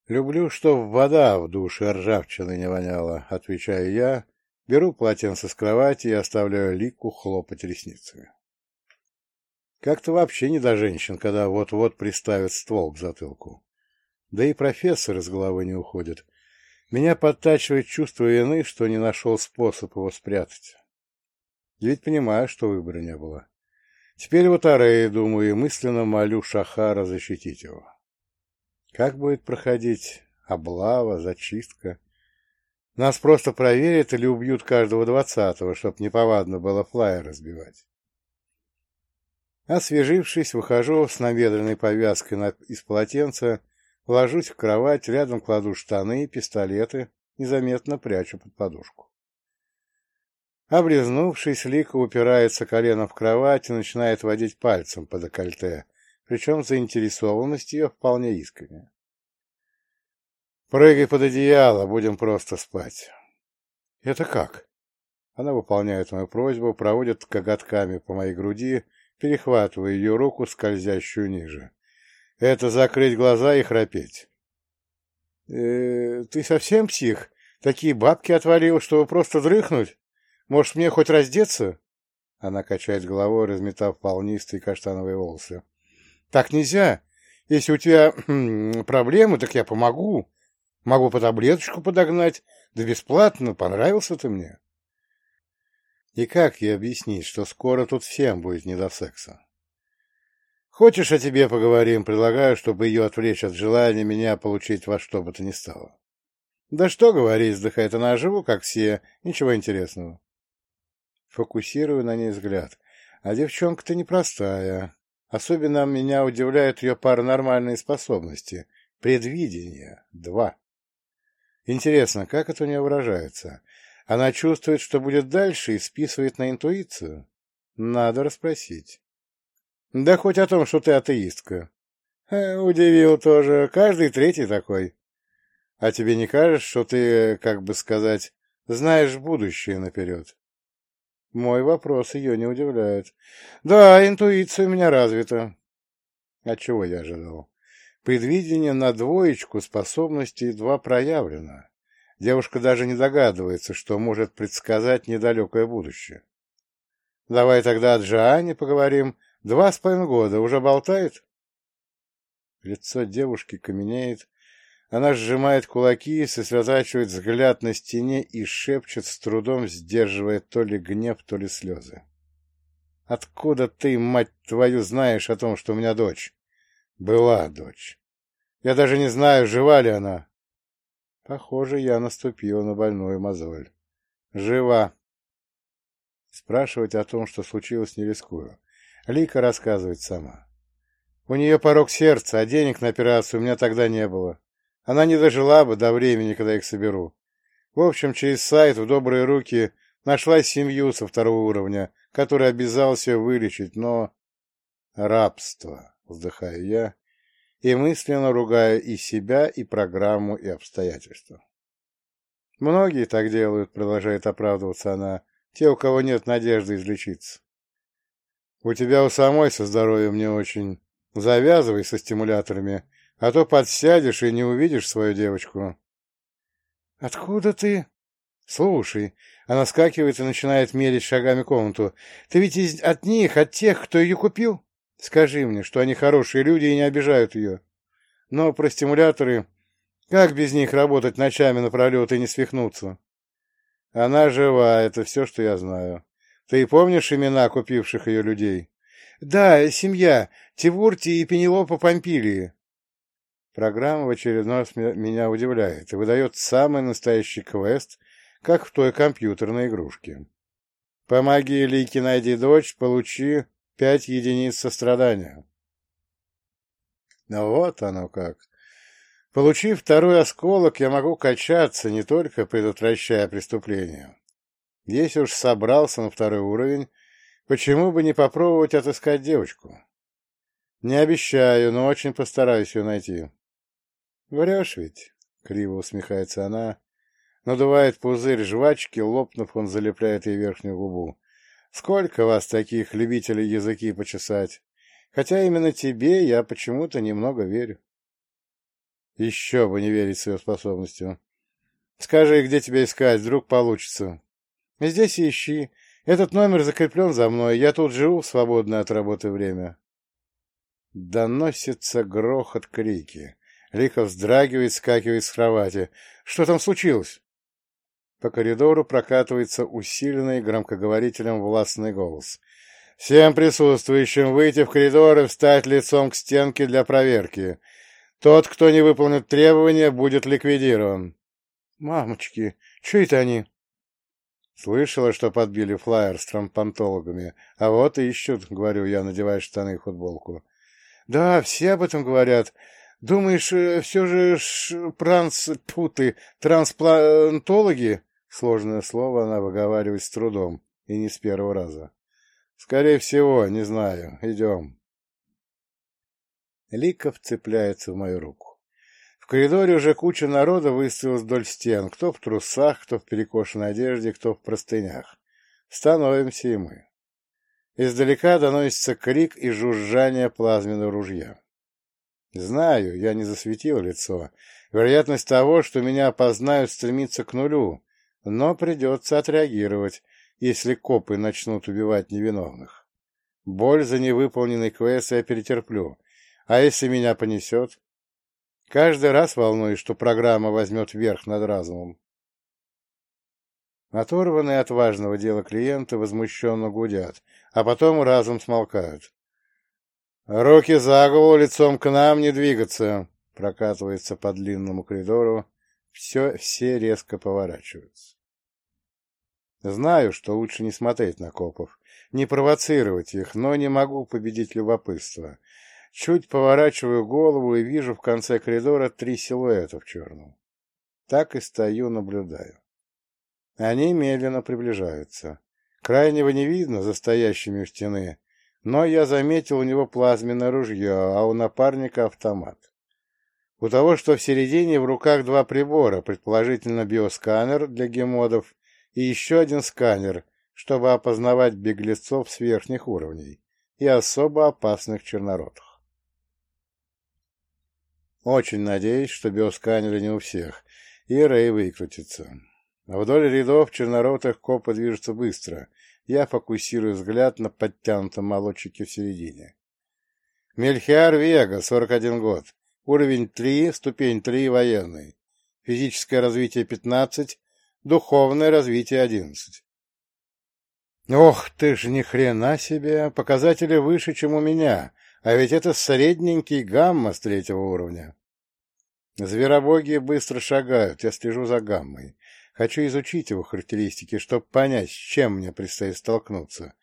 «Люблю, чтоб вода в душе ржавчины не воняла», — отвечаю я, беру полотенце с кровати и оставляю Лику хлопать ресницами. Как-то вообще не до женщин, когда вот-вот приставят ствол к затылку. Да и профессор из головы не уходит. Меня подтачивает чувство вины, что не нашел способ его спрятать. И ведь понимаю, что выбора не было. Теперь вот о Рее думаю и мысленно молю Шахара защитить его. Как будет проходить облава, зачистка? Нас просто проверят или убьют каждого 20-го, чтоб неповадно было флаер разбивать. Освежившись, выхожу с набедренной повязкой из полотенца, ложусь в кровать, рядом кладу штаны и пистолеты, незаметно прячу под подушку. Облизнувшись, Лика упирается коленом в кровать и начинает водить пальцем по декольте, причем заинтересованность ее вполне искренняя. «Прыгай под одеяло, будем просто спать». «Это как?» Она выполняет мою просьбу, проводит коготками по моей груди, перехватывая ее руку, скользящую ниже. «Это закрыть глаза и храпеть». Ты совсем псих? Такие бабки отвалил, чтобы просто дрыхнуть? Может, мне хоть раздеться?» Она качает головой, разметав волнистые каштановые волосы. «Так нельзя. Если у тебя проблемы, так я помогу. Могу по таблеточку подогнать. Да бесплатно. Понравился ты мне». И как ей объяснить, что скоро тут всем будет не до секса? «Хочешь, о тебе поговорим?» Предлагаю, чтобы ее отвлечь от желания меня получить во что бы то ни стало. «Да что говорить», — вздыхает она, — «живу, как все. Ничего интересного». Фокусирую на ней взгляд. А девчонка-то непростая. Особенно меня удивляют ее паранормальные способности. Предвидение. 2. Интересно, как это у нее выражается? Она чувствует, что будет дальше, и списывает на интуицию? Надо расспросить. «Да хоть о том, что ты атеистка». Удивил тоже. Каждый третий такой. А тебе не кажется, что ты, как бы сказать, знаешь будущее наперед? Мой вопрос ее не удивляет. Да, интуиция у меня развита. А чего я ожидал? Предвидение на 2, способностей 2 проявлено. Девушка даже не догадывается, что может предсказать недалекое будущее. Давай тогда о Джоанне поговорим. 2,5 года. Уже болтает? Лицо девушки каменеет. Она сжимает кулаки, сосредотачивает взгляд на стене и шепчет, с трудом сдерживая то ли гнев, то ли слезы. «Откуда ты, мать твою, знаешь о том, что у меня дочь?» «Была дочь. Я даже не знаю, жива ли она». Похоже, я наступила на больную мозоль. «Жива». Спрашивать о том, что случилось, не рискую. Лика рассказывает сама. «У нее порок сердца, а денег на операцию у меня тогда не было. Она не дожила бы до времени, когда их соберу. В общем, через сайт в добрые руки нашла семью со 2-го уровня, который обязался вылечить, но... Рабство, вздыхаю я, и мысленно ругаю и себя, и программу, и обстоятельства. Многие так делают, продолжает оправдываться она, те, у кого нет надежды излечиться. У тебя у самой со здоровьем не очень. Завязывай со стимуляторами, а то подсядешь и не увидишь свою девочку. Откуда ты? Слушай, она скакивает и начинает мерить шагами комнату. Ты ведь от них, от тех, кто ее купил? Скажи мне, что они хорошие люди и не обижают ее. Но про стимуляторы... Как без них работать ночами напролет и не свихнуться? Она жива, это все, что я знаю. Ты помнишь имена купивших ее людей? Да, семья. Тивурти и Пенелопа Помпилии. Программа в очередной раз меня удивляет и выдает самый настоящий квест, как в той компьютерной игрушке. Помоги Лике, найди дочь, получи 5 единиц сострадания. Ну вот оно как. Получив 2-й осколок, я могу качаться, не только предотвращая преступления. Если уж собрался на 2-й уровень, почему бы не попробовать отыскать девочку? Не обещаю, но очень постараюсь ее найти. Врешь ведь? Криво усмехается она, надувает пузырь жвачки, лопнув, он залепляет ей верхнюю губу. Сколько вас таких любителей языки почесать? Хотя именно тебе я почему-то немного верю. Еще бы не верить своим способностям. Скажи, где тебя искать, вдруг получится. Здесь и ищи. Этот номер закреплен за мной. Я тут живу в свободное от работы время. Доносится грохот, крики. Лика вздрагивает, скакивает с кровати. Что там случилось? По коридору прокатывается усиленный громкоговорителем властный голос. Всем присутствующим выйти в коридор и встать лицом к стенке для проверки. Тот, кто не выполнит требования, будет ликвидирован. Мамочки, что это они? Слышала, что подбили флаер с травмпонтологами. А вот и ищут, говорю я, надевая штаны и футболку. Да, все об этом говорят. Думаешь, все же трансплантологи? Сложное слово она выговаривает с трудом, и не с первого раза. Скорее всего, не знаю. Идем. Лика вцепляется в мою руку. В коридоре уже куча народа выстроилась вдоль стен, кто в трусах, кто в перекошенной одежде, кто в простынях. Становимся и мы. Издалека доносится крик и жужжание плазменного ружья. Знаю, я не засветил лицо. Вероятность того, что меня опознают, стремится к нулю, но придется отреагировать, если копы начнут убивать невиновных. Боль за невыполненный квест я перетерплю. А если меня понесет? Каждый раз волнуюсь, что программа возьмет верх над разумом. Оторванные от важного дела клиенты возмущенно гудят, а потом разом смолкают. «Руки за голову, лицом к нам, не двигаться!» Прокатывается по длинному коридору. Все резко поворачиваются. Знаю, что лучше не смотреть на копов, не провоцировать их, но не могу победить любопытство. Чуть поворачиваю голову и вижу в конце коридора 3 силуэта в черном. Так и стою, наблюдаю. Они медленно приближаются. Крайнего не видно за стоящими у стены, но я заметил у него плазменное ружье, а у напарника автомат. У того, что в середине, в руках 2 прибора, предположительно биосканер для гемодов и еще один сканер, чтобы опознавать беглецов с верхних уровней и особо опасных чернородых. Очень надеюсь, что биосканеры не у всех, и Рэй выкрутится. Вдоль рядов черноротых копы движутся быстро. Я фокусирую взгляд на подтянутом молодчике в середине. Мельхиар Вега, 41 год. Уровень 3, ступень 3, военный. Физическое развитие 15, духовное развитие 11. Ох ты ж, ни хрена себе, показатели выше, чем у меня, а ведь это средненький гамма с 3-го уровня. Зверобоги быстро шагают, я слежу за гаммой. Хочу изучить его характеристики, чтобы понять, с чем мне предстоит столкнуться.